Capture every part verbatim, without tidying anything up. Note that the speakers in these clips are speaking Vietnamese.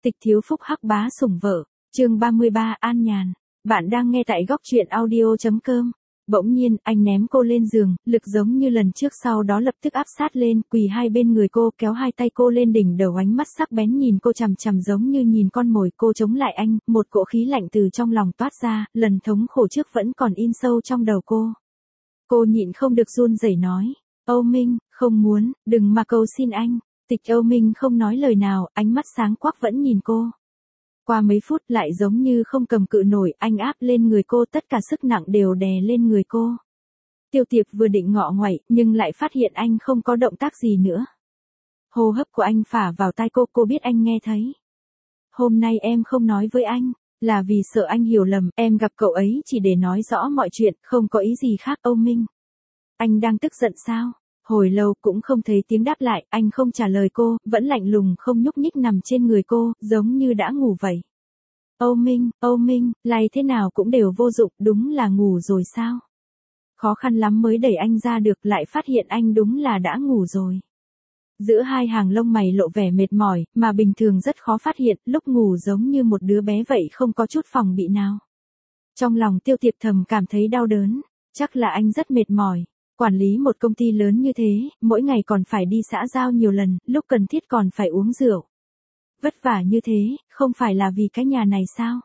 Tịch thiếu phúc hắc bá sủng vợ, chương ba mươi ba An Nhàn. Bạn đang nghe tại góc truyện audio chấm com. Bỗng nhiên, anh ném cô lên giường, lực giống như lần trước sau đó lập tức áp sát lên, quỳ hai bên người cô, kéo hai tay cô lên đỉnh đầu, ánh mắt sắc bén nhìn cô chằm chằm giống như nhìn con mồi. Cô chống lại anh, một cỗ khí lạnh từ trong lòng toát ra, lần thống khổ trước vẫn còn in sâu trong đầu cô. Cô nhịn không được run rẩy nói, Âu Minh, không muốn, đừng mà cầu xin anh. Tịch Âu Minh không nói lời nào, ánh mắt sáng quắc vẫn nhìn cô. Qua mấy phút lại giống như không cầm cự nổi, anh áp lên người cô, tất cả sức nặng đều đè lên người cô. Tiêu Tiệp vừa định ngọ nguậy, nhưng lại phát hiện anh không có động tác gì nữa. Hô hấp của anh phả vào tai cô, cô biết anh nghe thấy. Hôm nay em không nói với anh, là vì sợ anh hiểu lầm, em gặp cậu ấy chỉ để nói rõ mọi chuyện, không có ý gì khác. Âu Minh, anh đang tức giận sao? Hồi lâu cũng không thấy tiếng đáp lại, anh không trả lời cô, vẫn lạnh lùng không nhúc nhích nằm trên người cô, giống như đã ngủ vậy. Âu Minh, Âu Minh, lay thế nào cũng đều vô dụng, đúng là ngủ rồi sao? Khó khăn lắm mới đẩy anh ra được, lại phát hiện anh đúng là đã ngủ rồi. Giữa hai hàng lông mày lộ vẻ mệt mỏi, mà bình thường rất khó phát hiện, lúc ngủ giống như một đứa bé vậy, không có chút phòng bị nào. Trong lòng Tiêu Tiệp thầm cảm thấy đau đớn, chắc là anh rất mệt mỏi. Quản lý một công ty lớn như thế, mỗi ngày còn phải đi xã giao nhiều lần, lúc cần thiết còn phải uống rượu. Vất vả như thế, không phải là vì cái nhà này sao?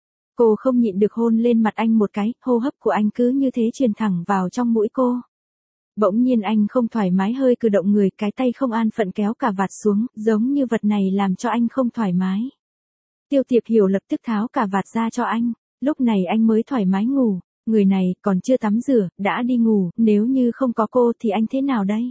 Cô không nhịn được hôn lên mặt anh một cái, hô hấp của anh cứ như thế truyền thẳng vào trong mũi cô. Bỗng nhiên anh không thoải mái hơi cử động người, cái tay không an phận kéo cà vạt xuống, giống như vật này làm cho anh không thoải mái. Tiêu Tiệp hiểu lập tức tháo cà vạt ra cho anh, lúc này anh mới thoải mái ngủ. Người này còn chưa tắm rửa, đã đi ngủ, nếu như không có cô thì anh thế nào đây?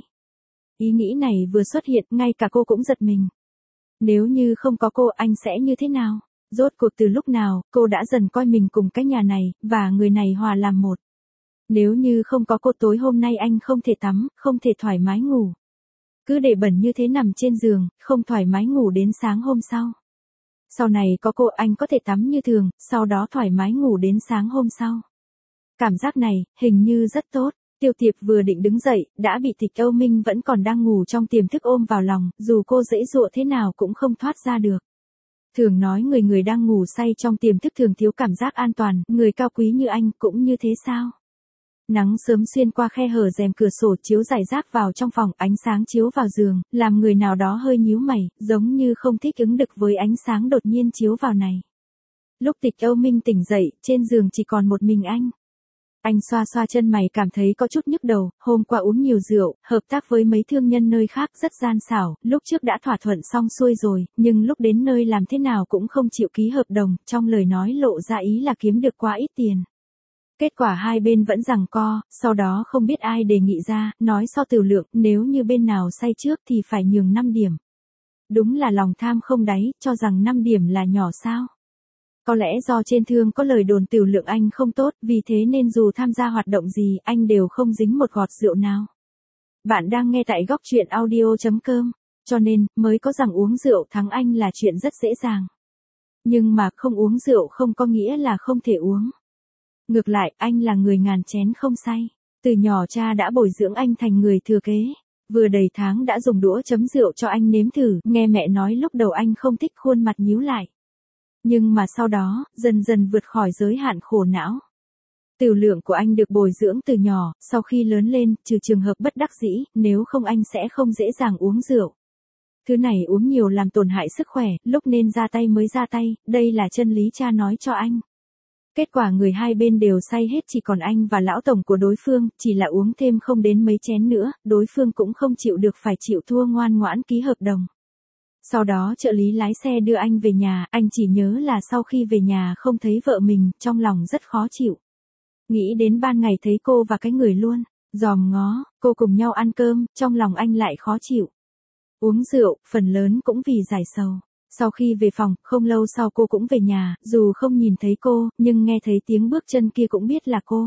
Ý nghĩ này vừa xuất hiện, ngay cả cô cũng giật mình. Nếu như không có cô, anh sẽ như thế nào? Rốt cuộc từ lúc nào, cô đã dần coi mình cùng cái nhà này, và người này hòa làm một. Nếu như không có cô, tối hôm nay anh không thể tắm, không thể thoải mái ngủ. Cứ để bẩn như thế nằm trên giường, không thoải mái ngủ đến sáng hôm sau. Sau này có cô, anh có thể tắm như thường, sau đó thoải mái ngủ đến sáng hôm sau. Cảm giác này, hình như rất tốt. Tiêu Tiệp vừa định đứng dậy, đã bị Tịch Âu Minh vẫn còn đang ngủ trong tiềm thức ôm vào lòng, dù cô giãy giụa thế nào cũng không thoát ra được. Thường nói người người đang ngủ say trong tiềm thức thường thiếu cảm giác an toàn, người cao quý như anh cũng như thế sao? Nắng sớm xuyên qua khe hở rèm cửa sổ chiếu rải rác vào trong phòng, ánh sáng chiếu vào giường, làm người nào đó hơi nhíu mày, giống như không thích ứng được với ánh sáng đột nhiên chiếu vào này. Lúc Tịch Âu Minh tỉnh dậy, trên giường chỉ còn một mình anh. Anh xoa xoa chân mày, cảm thấy có chút nhức đầu, hôm qua uống nhiều rượu, hợp tác với mấy thương nhân nơi khác rất gian xảo, lúc trước đã thỏa thuận xong xuôi rồi, nhưng lúc đến nơi làm thế nào cũng không chịu ký hợp đồng, trong lời nói lộ ra ý là kiếm được quá ít tiền. Kết quả hai bên vẫn giằng co, sau đó không biết ai đề nghị ra, nói so tử lượng, nếu như bên nào say trước thì phải nhường năm điểm. Đúng là lòng tham không đáy, cho rằng năm điểm là nhỏ sao. Có lẽ do trên thương có lời đồn tiểu lượng anh không tốt, vì thế nên dù tham gia hoạt động gì, anh đều không dính một gọt rượu nào. Bạn đang nghe tại góc truyện audio chấm com, cho nên, mới có rằng uống rượu thắng anh là chuyện rất dễ dàng. Nhưng mà không uống rượu không có nghĩa là không thể uống. Ngược lại, anh là người ngàn chén không say. Từ nhỏ cha đã bồi dưỡng anh thành người thừa kế. Vừa đầy tháng đã dùng đũa chấm rượu cho anh nếm thử, nghe mẹ nói lúc đầu anh không thích, khuôn mặt nhíu lại. Nhưng mà sau đó, dần dần vượt khỏi giới hạn khổ não. Tiểu lượng của anh được bồi dưỡng từ nhỏ, sau khi lớn lên, trừ trường hợp bất đắc dĩ, nếu không anh sẽ không dễ dàng uống rượu. Thứ này uống nhiều làm tổn hại sức khỏe, lúc nên ra tay mới ra tay, đây là chân lý cha nói cho anh. Kết quả người hai bên đều say hết, chỉ còn anh và lão tổng của đối phương, chỉ là uống thêm không đến mấy chén nữa, đối phương cũng không chịu được phải chịu thua, ngoan ngoãn ký hợp đồng. Sau đó trợ lý lái xe đưa anh về nhà, anh chỉ nhớ là sau khi về nhà không thấy vợ mình, trong lòng rất khó chịu. Nghĩ đến ban ngày thấy cô và cái người luôn, dòm ngó, cô cùng nhau ăn cơm, trong lòng anh lại khó chịu. Uống rượu, phần lớn cũng vì giải sầu. Sau khi về phòng, không lâu sau cô cũng về nhà, dù không nhìn thấy cô, nhưng nghe thấy tiếng bước chân kia cũng biết là cô.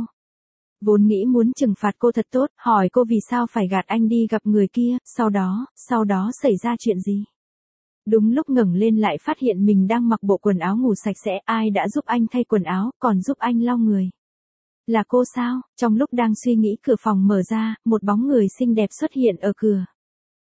Vốn nghĩ muốn trừng phạt cô thật tốt, hỏi cô vì sao phải gạt anh đi gặp người kia, sau đó, sau đó xảy ra chuyện gì. Đúng lúc ngẩng lên lại phát hiện mình đang mặc bộ quần áo ngủ sạch sẽ, ai đã giúp anh thay quần áo, còn giúp anh lau người. Là cô sao? Trong lúc đang suy nghĩ, cửa phòng mở ra, một bóng người xinh đẹp xuất hiện ở cửa.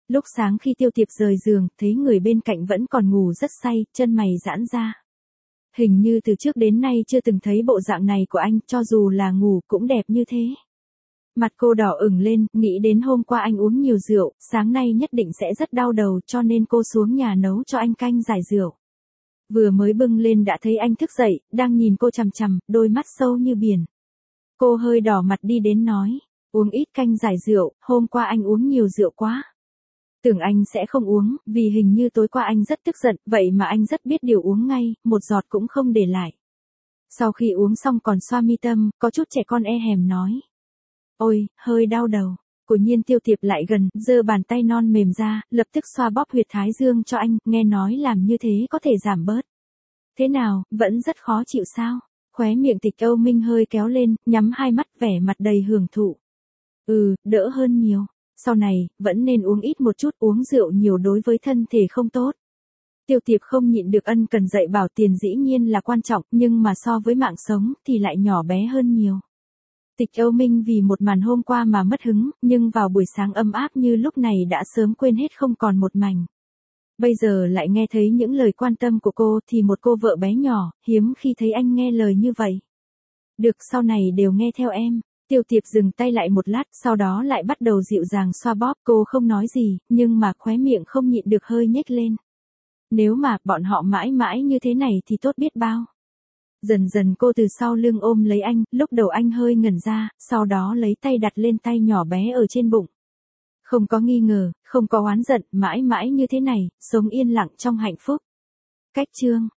Lúc sáng khi Tiêu Tiệp rời giường, thấy người bên cạnh vẫn còn ngủ rất say, chân mày giãn ra. Hình như từ trước đến nay chưa từng thấy bộ dạng này của anh, cho dù là ngủ cũng đẹp như thế. Mặt cô đỏ ửng lên, nghĩ đến hôm qua anh uống nhiều rượu, sáng nay nhất định sẽ rất đau đầu, cho nên cô xuống nhà nấu cho anh canh giải rượu. Vừa mới bưng lên đã thấy anh thức dậy, đang nhìn cô chằm chằm, đôi mắt sâu như biển. Cô hơi đỏ mặt đi đến nói, uống ít canh giải rượu, hôm qua anh uống nhiều rượu quá. Tưởng anh sẽ không uống, vì hình như tối qua anh rất tức giận, vậy mà anh rất biết điều uống ngay, một giọt cũng không để lại. Sau khi uống xong còn xoa mi tâm, có chút trẻ con e hèm nói. Ôi, hơi đau đầu. Của Nhiên Tiêu Tiệp lại gần, giơ bàn tay non mềm ra, lập tức xoa bóp huyệt thái dương cho anh, nghe nói làm như thế có thể giảm bớt. Thế nào, vẫn rất khó chịu sao? Khóe miệng Tịch Âu Minh hơi kéo lên, nhắm hai mắt vẻ mặt đầy hưởng thụ. Ừ, đỡ hơn nhiều. Sau này, vẫn nên uống ít một chút, uống rượu nhiều đối với thân thể không tốt. Tiêu Tiệp không nhịn được ân cần dạy bảo tiền dĩ nhiên là quan trọng, nhưng mà so với mạng sống thì lại nhỏ bé hơn nhiều. Tịch Âu Minh vì một màn hôm qua mà mất hứng, nhưng vào buổi sáng ấm áp như lúc này đã sớm quên hết không còn một mảnh. Bây giờ lại nghe thấy những lời quan tâm của cô thì một cô vợ bé nhỏ, hiếm khi thấy anh nghe lời như vậy. Được, sau này đều nghe theo em. Tiêu Tiệp dừng tay lại một lát, sau đó lại bắt đầu dịu dàng xoa bóp. Cô không nói gì, nhưng mà khóe miệng không nhịn được hơi nhếch lên. Nếu mà bọn họ mãi mãi như thế này thì tốt biết bao. Dần dần cô từ sau lưng ôm lấy anh, lúc đầu anh hơi ngẩn ra, sau đó lấy tay đặt lên tay nhỏ bé ở trên bụng. Không có nghi ngờ, không có oán giận, mãi mãi như thế này, sống yên lặng trong hạnh phúc. Cách chương